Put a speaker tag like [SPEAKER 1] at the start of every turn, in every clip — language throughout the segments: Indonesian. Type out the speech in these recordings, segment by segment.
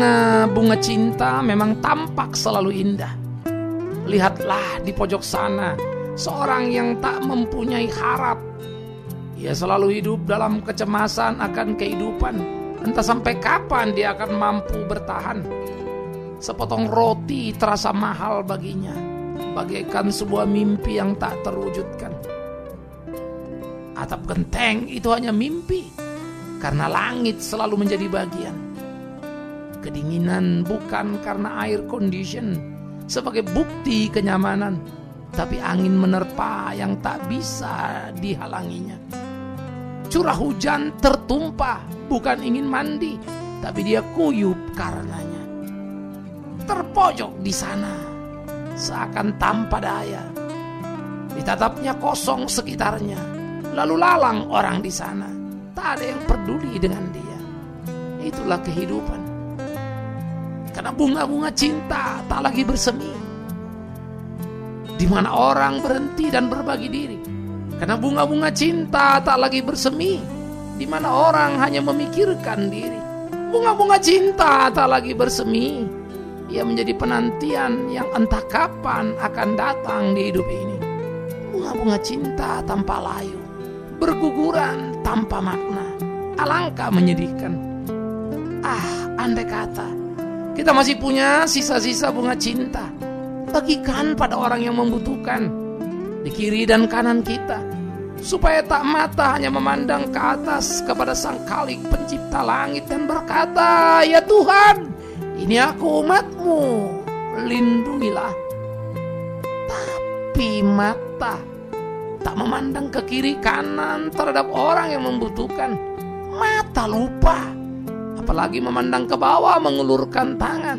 [SPEAKER 1] bunga cinta memang tampak selalu indah. Lihatlah di pojok sana, seorang yang tak mempunyai harap. Ia selalu hidup dalam kecemasan akan kehidupan. Entah sampai kapan dia akan mampu bertahan. Sepotong roti terasa mahal baginya, bagaikan sebuah mimpi yang tak terwujudkan. Atap genteng itu hanya mimpi, karena langit selalu menjadi bagian. Kedinginan bukan karena air condition sebagai bukti kenyamanan, tapi angin menerpa yang tak bisa dihalanginya. Curah hujan tertumpah bukan ingin mandi, tapi dia kuyup karenanya. Terpojok di sana seakan tanpa daya, ditatapnya kosong sekitarnya, lalu lalang orang di sana, tak ada yang peduli dengan dia. Itulah kehidupan. Karena bunga-bunga cinta tak lagi bersemi, di mana orang berhenti dan berbagi diri. Karena bunga-bunga cinta tak lagi bersemi, di mana orang hanya memikirkan diri. Bunga-bunga cinta tak lagi bersemi, ia menjadi penantian yang entah kapan akan datang di hidup ini. Bunga-bunga cinta tanpa layu, berguguran tanpa makna. Alangkah menyedihkan. Andai kata kita masih punya sisa-sisa bunga cinta, bagikan pada orang yang membutuhkan di kiri dan kanan kita, supaya tak mata hanya memandang ke atas kepada Sang Khalik pencipta langit dan berkata, "Ya Tuhan, ini aku umat-Mu, lindungilah." Tapi mata tak memandang ke kiri kanan terhadap orang yang membutuhkan. Mata lupa, apalagi memandang ke bawah mengulurkan tangan.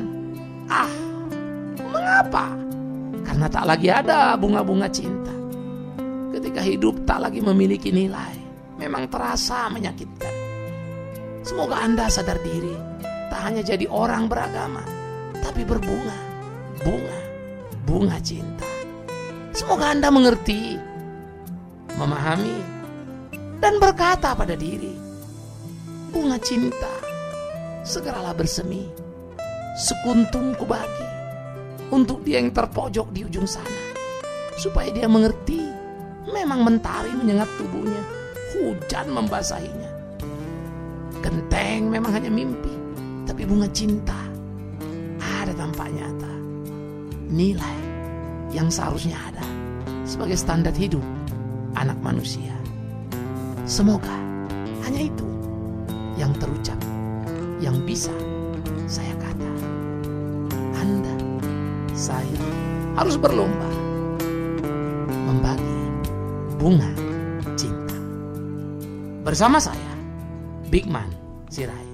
[SPEAKER 1] Mengapa? Karena tak lagi ada bunga-bunga cinta. Ketika hidup tak lagi memiliki nilai, memang terasa menyakitkan. Semoga Anda sadar diri, tak hanya jadi orang beragama, tapi berbunga, bunga cinta. Semoga Anda mengerti, memahami, dan berkata pada diri, bunga cinta segeralah bersemi, sekuntum ku bagi untuk dia yang terpojok di ujung sana, supaya dia mengerti memang mentari menyengat tubuhnya, hujan membasahinya. Genteng memang hanya mimpi, tapi bunga cinta ada tampak nyata. Nilai yang seharusnya ada sebagai standar hidup anak manusia. Semoga hanya itu yang terucap, yang bisa saya kata. Anda, saya harus berlomba membagi bunga cinta. Bersama saya, Bigman Sirait.